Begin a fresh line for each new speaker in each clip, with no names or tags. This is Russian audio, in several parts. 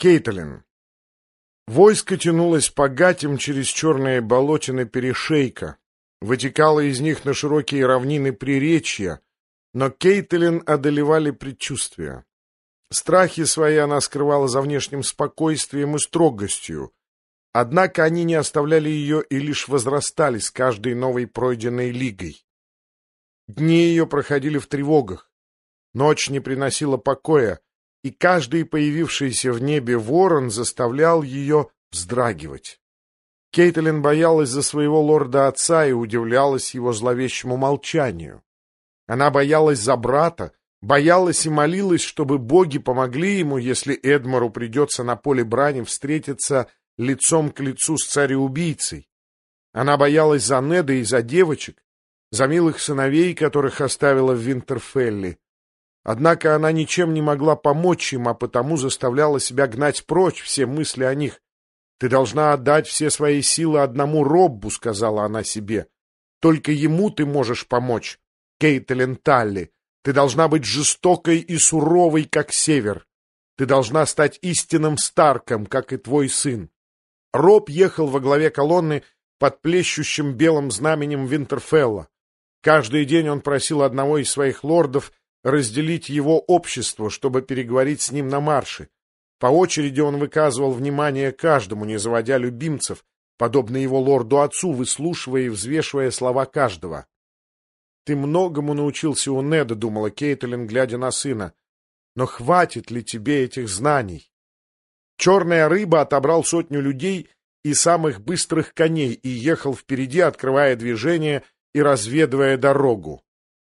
Кейтлин. Войско тянулось по гатям через черные болотины перешейка, вытекало из них на широкие равнины приречья, но Кейтлин одолевали предчувствия. Страхи свои она скрывала за внешним спокойствием и строгостью, однако они не оставляли ее и лишь возрастали с каждой новой пройденной лигой. Дни ее проходили в тревогах, ночь не приносила покоя, и каждый появившийся в небе ворон заставлял ее вздрагивать. Кейтлин боялась за своего лорда-отца и удивлялась его зловещему молчанию. Она боялась за брата, боялась и молилась, чтобы боги помогли ему, если Эдмару придется на поле брани встретиться лицом к лицу с цареубийцей. Она боялась за Неда и за девочек, за милых сыновей, которых оставила в Винтерфелле. Однако она ничем не могла помочь им, а потому заставляла себя гнать прочь все мысли о них. «Ты должна отдать все свои силы одному Роббу», — сказала она себе. «Только ему ты можешь помочь, Кейтлин Талли. Ты должна быть жестокой и суровой, как север. Ты должна стать истинным Старком, как и твой сын». Роб ехал во главе колонны под плещущим белым знаменем Винтерфелла. Каждый день он просил одного из своих лордов разделить его общество, чтобы переговорить с ним на марше. По очереди он выказывал внимание каждому, не заводя любимцев, подобно его лорду-отцу, выслушивая и взвешивая слова каждого. «Ты многому научился у Неда», — думала Кейтлин, глядя на сына. «Но хватит ли тебе этих знаний?» Черная рыба отобрал 100 людей и самых быстрых коней и ехал впереди, открывая движение и разведывая дорогу.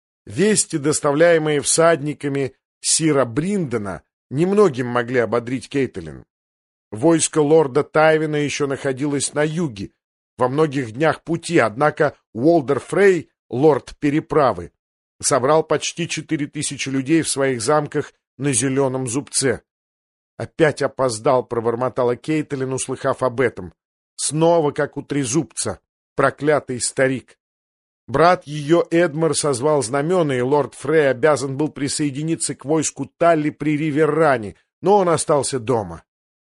Вести, доставляемые всадниками сира Бриндона, немногим могли ободрить Кейтлин. Войско лорда Тайвина еще находилось на юге, во многих днях пути, однако Уолдер Фрей, лорд переправы, собрал почти 4000 людей в своих замках на Зеленом зубце. «Опять опоздал», — пробормотала Кейтлин, услыхав об этом. «Снова, как у трезубца, проклятый старик». Брат ее Эдмар созвал знамена, и лорд Фрей обязан был присоединиться к войску Талли при Риверране, но он остался дома.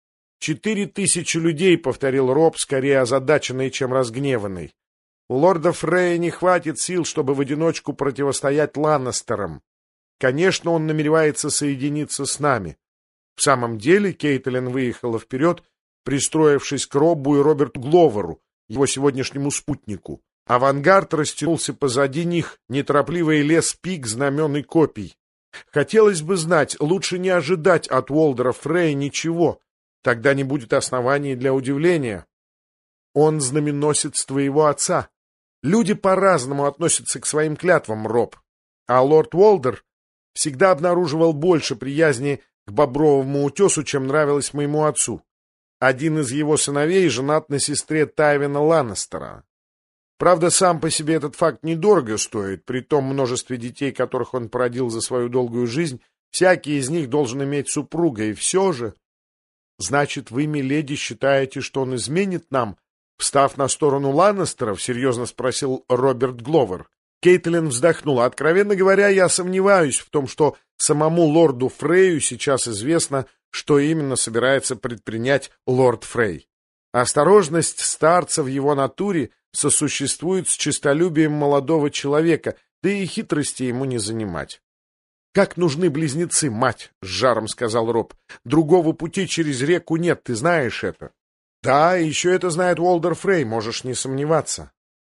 4000 людей, — повторил Роб, скорее озадаченный, чем разгневанный. У лорда Фрея не хватит сил, чтобы в одиночку противостоять Ланнестерам. Конечно, он намеревается соединиться с нами. В самом деле Кейтлин выехала вперед, пристроившись к Роббу и Роберту Гловеру, его сегодняшнему спутнику. Авангард растянулся позади них, неторопливый лес пик, знамен и копий. Хотелось бы знать, лучше не ожидать от Уолдера Фрея ничего, тогда не будет оснований для удивления. Он знаменосец твоего отца. Люди по-разному относятся к своим клятвам, Роб. А лорд Уолдер всегда обнаруживал больше приязни к Бобровому утесу, чем нравилось моему отцу. Один из его сыновей женат на сестре Тайвина Ланнестера. Правда, сам по себе этот факт недорого стоит, при том множестве детей, которых он породил за свою долгую жизнь, всякий из них должен иметь супруга, и все же... Значит, вы, миледи, считаете, что он изменит нам, встав на сторону Ланнестеров? — серьезно спросил Роберт Гловер. Кейтлин вздохнула. Откровенно говоря, я сомневаюсь в том, что самому лорду Фрею сейчас известно, что именно собирается предпринять лорд Фрей. Осторожность старца в его натуре сосуществует с честолюбием молодого человека, да и хитрости ему не занимать. «Как нужны близнецы, мать!» — с жаром сказал Роб. «Другого пути через реку нет, ты знаешь это». «Да, еще это знает Уолдер Фрей, можешь не сомневаться».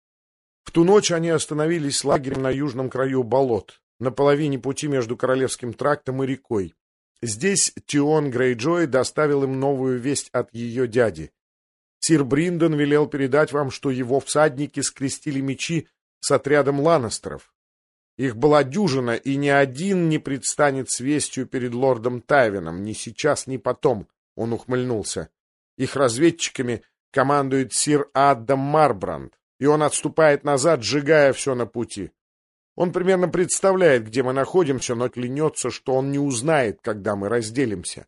В ту ночь они остановились лагерем на южном краю болот, на половине пути между Королевским трактом и рекой. Здесь Тион Грейджой доставил им новую весть от ее дяди. Сир Бриндон велел передать вам, что его всадники скрестили мечи с отрядом Ланнестеров. Их была дюжина, и ни один не предстанет с вестью перед лордом Тайвином, ни сейчас, ни потом, — он ухмыльнулся. Их разведчиками командует сир Адам Марбранд, и он отступает назад, сжигая все на пути. Он примерно представляет, где мы находимся, но клянется, что он не узнает, когда мы разделимся.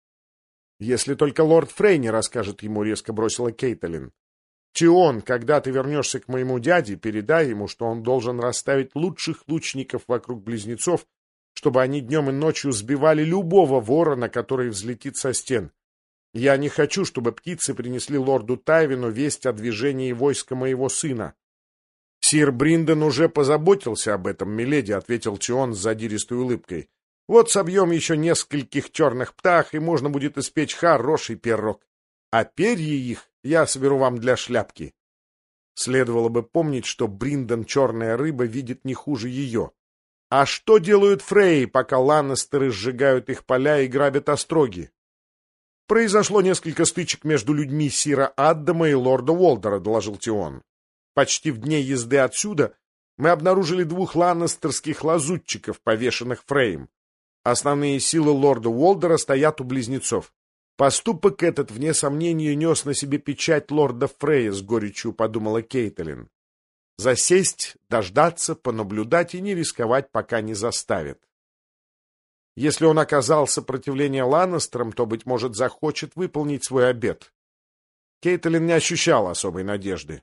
«Если только лорд Фрей не расскажет ему», — резко бросила Кейтлин. «Тион, когда ты вернешься к моему дяде, передай ему, что он должен расставить лучших лучников вокруг близнецов, чтобы они днем и ночью сбивали любого ворона, который взлетит со стен. Я не хочу, чтобы птицы принесли лорду Тайвину весть о движении войска моего сына. — Сир Бринден уже позаботился об этом, миледи, — ответил Тион с задиристой улыбкой. — Вот собьем еще нескольких черных птах, и можно будет испечь хороший пирог. А перья их я соберу вам для шляпки. Следовало бы помнить, что Бринден, черная рыба, видит не хуже ее. А что делают Фрей, пока Ланнестеры сжигают их поля и грабят остроги? Произошло несколько стычек между людьми сира Аддама и лорда Уолдера, доложил Тион. Почти в дне езды отсюда мы обнаружили 2 ланнестерских лазутчиков, повешенных Фреем. Основные силы лорда Уолдера стоят у близнецов. Поступок этот, вне сомнения, нес на себе печать лорда Фрея, с горечью подумала Кейтлин. Засесть, дождаться, понаблюдать и не рисковать, пока не заставит. Если он оказал сопротивление Ланнестерам, то, быть может, захочет выполнить свой обет. Кейтлин не ощущала особой надежды.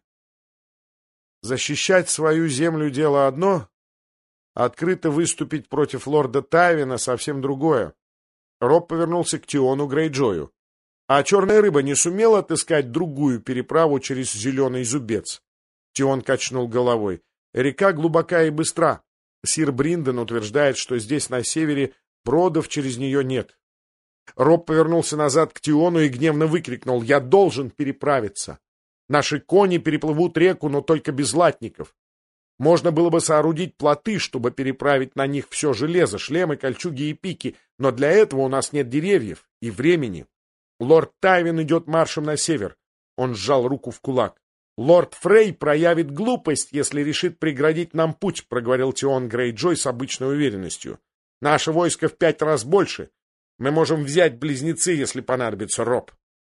Защищать свою землю — дело одно, открыто выступить против лорда Тайвина — совсем другое. Роб повернулся к Тиону Грейджою. А черная рыба не сумела отыскать другую переправу через Зеленый Зубец? Тион качнул головой. Река глубока и быстра. Сир Бринден утверждает, что здесь, на севере, бродов через нее нет. Роб повернулся назад к Тиону и гневно выкрикнул: «Я должен переправиться! Наши кони переплывут реку, но только без латников. Можно было бы соорудить плоты, чтобы переправить на них все железо, шлемы, кольчуги и пики, но для этого у нас нет деревьев и времени. Лорд Тайвин идет маршем на север». Он сжал руку в кулак. «Лорд Фрей проявит глупость, если решит преградить нам путь», — проговорил Тион Грейджой с обычной уверенностью. «Наше войско в 5 раз больше. Мы можем взять Близнецы, если понадобится, Роб».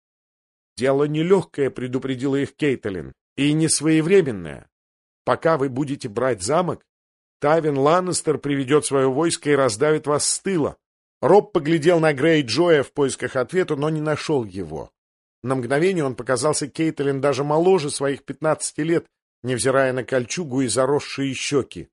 «Дело нелегкое», — предупредила их Кейтлин, — «и не своевременное. Пока вы будете брать замок, Тайвин Ланнестер приведет свое войско и раздавит вас с тыла». Роб поглядел на Грейджоя в поисках ответа, но не нашел его. На мгновение он показался Кейтлин даже моложе своих 15 лет, невзирая на кольчугу и заросшие щеки.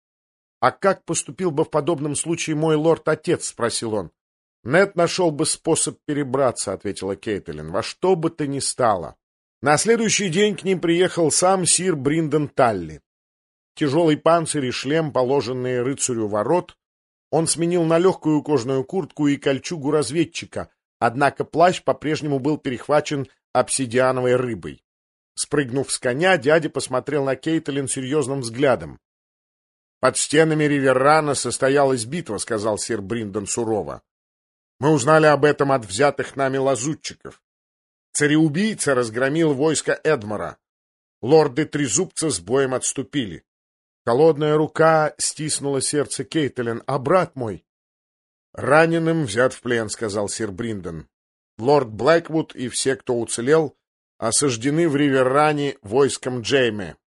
«А как поступил бы в подобном случае мой лорд-отец?» — спросил он. «Нед нашел бы способ перебраться», — ответила Кейтлин, — «во что бы то ни стало». На следующий день к ним приехал сам сир Бринден Талли. Тяжелый панцирь и шлем, положенные рыцарю ворот, он сменил на легкую кожаную куртку и кольчугу разведчика, однако плащ по-прежнему был перехвачен обсидиановой рыбой. Спрыгнув с коня, дядя посмотрел на Кейтлин серьезным взглядом. «Под стенами Риверрана состоялась битва», — сказал сир Бринден сурово. «Мы узнали об этом от взятых нами лазутчиков. Цареубийца разгромил войско Эдмора. Лорды Трезубца с боем отступили. Холодная рука стиснула сердце Кейтлин. А брат мой?» «Раненым взят в плен», — сказал сир Бринден. «Лорд Блэквуд и все, кто уцелел, осаждены в Риверране войском Джейме».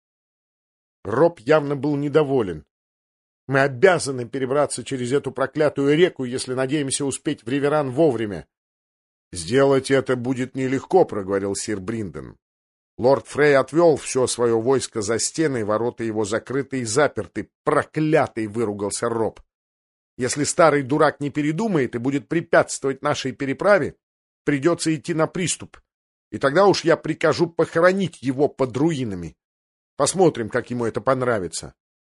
Роб явно был недоволен. «Мы обязаны перебраться через эту проклятую реку, если надеемся успеть в Риверран вовремя». «Сделать это будет нелегко», — проговорил сир Бринден. «Лорд Фрей отвел все свое войско за стены, ворота его закрыты и заперты. Проклятый!» — выругался Роб. «Если старый дурак не передумает и будет препятствовать нашей переправе, придется идти на приступ, и тогда уж я прикажу похоронить его под руинами. Посмотрим, как ему это понравится».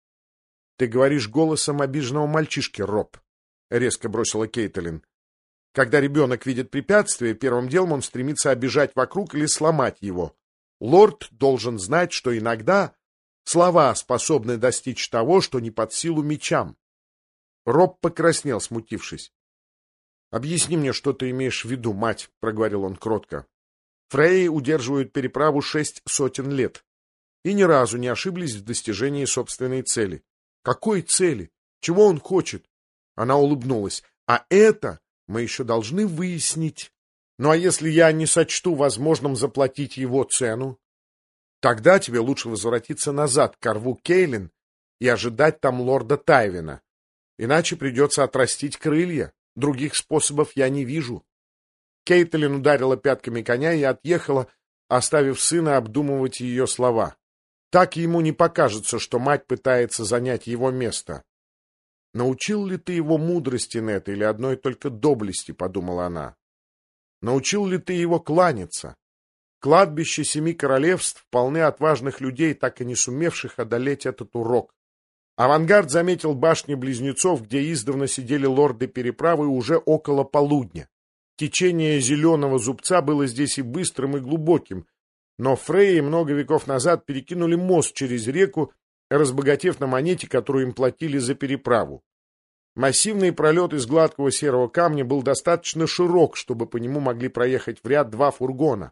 «Ты говоришь голосом обиженного мальчишки, Роб», — резко бросила Кейтлин. «Когда ребенок видит препятствие, первым делом он стремится обижать вокруг или сломать его. Лорд должен знать, что иногда слова способны достичь того, что не под силу мечам». Роб покраснел, смутившись. «Объясни мне, что ты имеешь в виду, мать», — проговорил он кротко. «Фреи удерживают переправу 6 сотен лет и ни разу не ошиблись в достижении собственной цели». «Какой цели? Чего он хочет?» Она улыбнулась. «А это мы еще должны выяснить. Ну а если я не сочту возможным заплатить его цену? Тогда тебе лучше возвратиться назад к рву Кейлин и ожидать там лорда Тайвина. Иначе придется отрастить крылья. Других способов я не вижу». Кейтлин ударила пятками коня и отъехала, оставив сына обдумывать ее слова. Так ему не покажется, что мать пытается занять его место. «Научил ли ты его мудрости, Нет, или одной только доблести?» — подумала она. Научил ли ты его кланяться? Кладбище Семи Королевств полны отважных людей, так и не сумевших одолеть этот урок. Авангард заметил башни близнецов, где издавна сидели лорды переправы, уже около полудня. Течение зеленого зубца было здесь и быстрым, и глубоким, но фреи много веков назад перекинули мост через реку, разбогатев на монете, которую им платили за переправу. Массивный пролет из гладкого серого камня был достаточно широк, чтобы по нему могли проехать в ряд 2 фургона.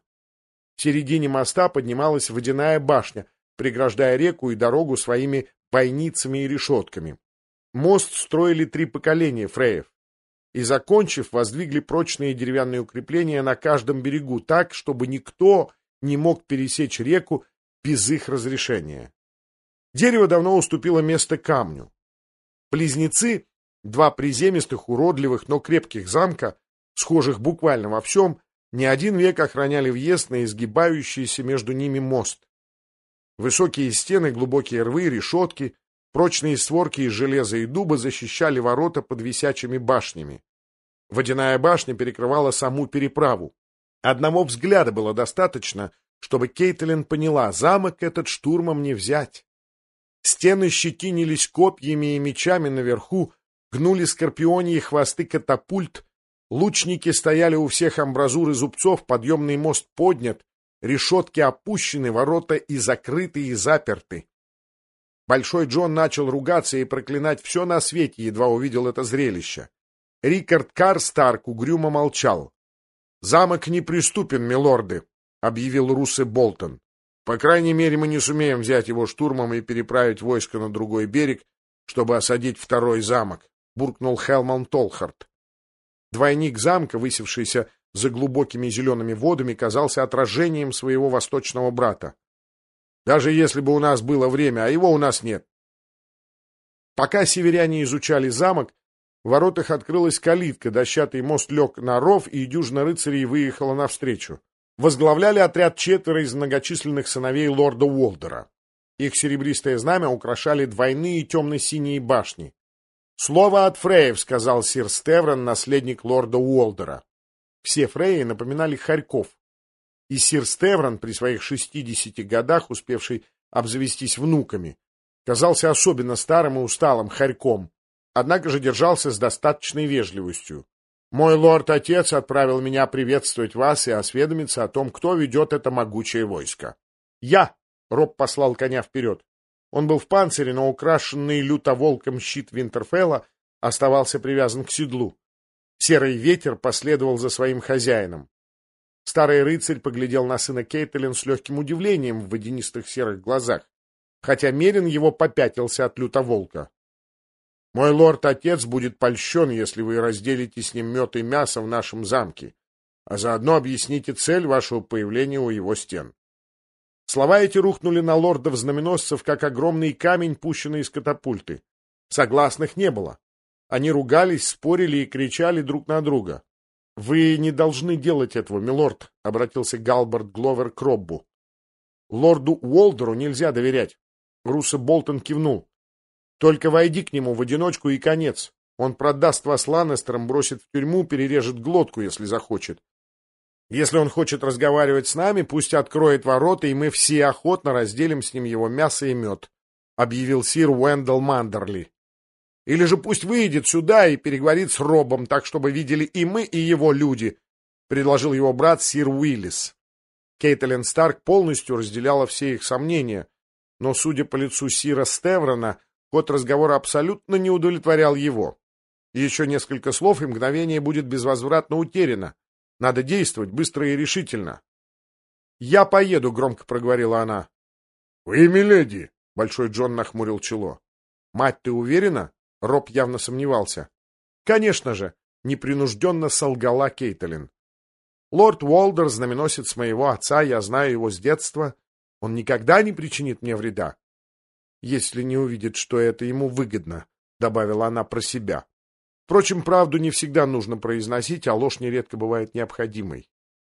В середине моста поднималась водяная башня, преграждая реку и дорогу своими бойницами и решетками. Мост строили 3 поколения фреев. И, закончив, воздвигли прочные деревянные укрепления на каждом берегу так, чтобы никто не мог пересечь реку без их разрешения. Дерево давно уступило место камню. Близнецы, 2 приземистых, уродливых, но крепких замка, схожих буквально во всем, не 1 век охраняли въезд на изгибающийся между ними мост. Высокие стены, глубокие рвы, решетки, прочные створки из железа и дуба защищали ворота под висячими башнями. Водяная башня перекрывала саму переправу. Одного взгляда было достаточно, чтобы Кейтлин поняла, замок этот штурмом не взять. Стены щетинились копьями и мечами наверху, гнули скорпионьи хвосты катапульт, лучники стояли у всех амбразур и зубцов, подъемный мост поднят, решетки опущены, ворота и закрыты, и заперты. Большой Джон начал ругаться и проклинать все на свете, едва увидел это зрелище. Рикард Карстарк угрюмо молчал. «Замок неприступен, милорды», — объявил Руссе Болтон. «По крайней мере, мы не сумеем взять его штурмом и переправить войско на другой берег, чтобы осадить второй замок», — буркнул Хелман Толхард. Двойник замка, высевшийся за глубокими зелеными водами, казался отражением своего восточного брата. «Даже если бы у нас было время, а его у нас нет». Пока северяне изучали замок, в воротах открылась калитка, дощатый мост лег на ров, и дюжина рыцарей выехала навстречу. Возглавляли отряд 4 из многочисленных сыновей лорда Уолдера. Их серебристое знамя украшали двойные темно-синие башни. «Слово от фреев», — сказал сир Стеврон, наследник лорда Уолдера. Все фреи напоминали хорьков. И сир Стеврон, при своих 60 годах, успевший обзавестись внуками, казался особенно старым и усталым хорьком, однако же держался с достаточной вежливостью. «Мой лорд-отец отправил меня приветствовать вас и осведомиться о том, кто ведет это могучее войско». «Я!» — Роб послал коня вперед. Он был в панцире, но украшенный лютоволком щит Винтерфелла оставался привязан к седлу. Серый ветер последовал за своим хозяином. Старый рыцарь поглядел на сына Кейтлин с легким удивлением в водянистых серых глазах, хотя Мерин его попятился от лютоволка. «Мой лорд-отец будет польщен, если вы разделите с ним мед и мясо в нашем замке, а заодно объясните цель вашего появления у его стен». Слова эти рухнули на лордов-знаменосцев, как огромный камень, пущенный из катапульты. Согласных не было. Они ругались, спорили и кричали друг на друга. «Вы не должны делать этого, милорд», — обратился Галберт Гловер к Роббу. «Лорду Уолдеру нельзя доверять». Руссе Болтон кивнул. «Только войди к нему в одиночку и конец. Он продаст вас Ланнестерам, бросит в тюрьму, перережет глотку, если захочет. Если он хочет разговаривать с нами, пусть откроет ворота, и мы все охотно разделим с ним его мясо и мед», — объявил сир Уэндell Мандерли. «Или же пусть выйдет сюда и переговорит с Робом, так, чтобы видели и мы, и его люди», — предложил его брат сир Уиллис. Кейтлин Старк полностью разделяла все их сомнения, но, судя по лицу сира Стеврона, ход разговора абсолютно не удовлетворял его. Еще несколько слов, и мгновение будет безвозвратно утеряно. Надо действовать быстро и решительно. «Я поеду», — громко проговорила она. «Вы, миледи?» — Большой Джон нахмурил чело. «Мать, ты уверена?» — Роб явно сомневался. «Конечно же», — непринужденно солгала Кейтлин. «Лорд Уолдер — знаменосец моего отца, я знаю его с детства. Он никогда не причинит мне вреда. Если не увидит, что это ему выгодно», — добавила она про себя. Впрочем, правду не всегда нужно произносить, а ложь нередко бывает необходимой.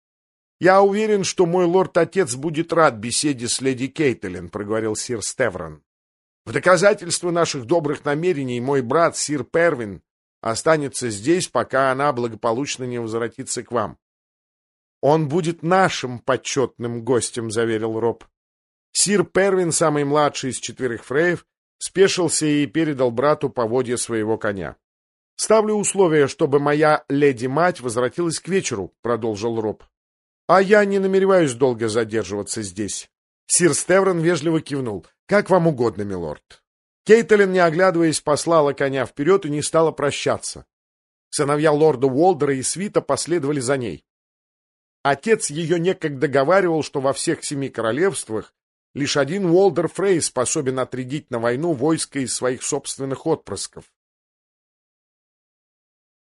«Я уверен, что мой лорд-отец будет рад беседе с леди Кейтлин», — проговорил сир Стеврон. «В доказательство наших добрых намерений мой брат, сир Первин, останется здесь, пока она благополучно не возвратится к вам. Он будет нашим почетным гостем, — заверил Роб. Сир Первин, самый младший из 4 фреев, спешился и передал брату поводья своего коня. — Ставлю условие, чтобы моя леди-мать возвратилась к вечеру, — продолжил Роб. — А я не намереваюсь долго задерживаться здесь. Сир Стеврон вежливо кивнул. — Как вам угодно, милорд. Кейтлин, не оглядываясь, послала коня вперед и не стала прощаться. Сыновья лорда Уолдера и свита последовали за ней. Отец ее некогда говаривал, что во всех 7 королевствах лишь один Уолдер Фрей способен отрядить на войну войско из своих собственных отпрысков.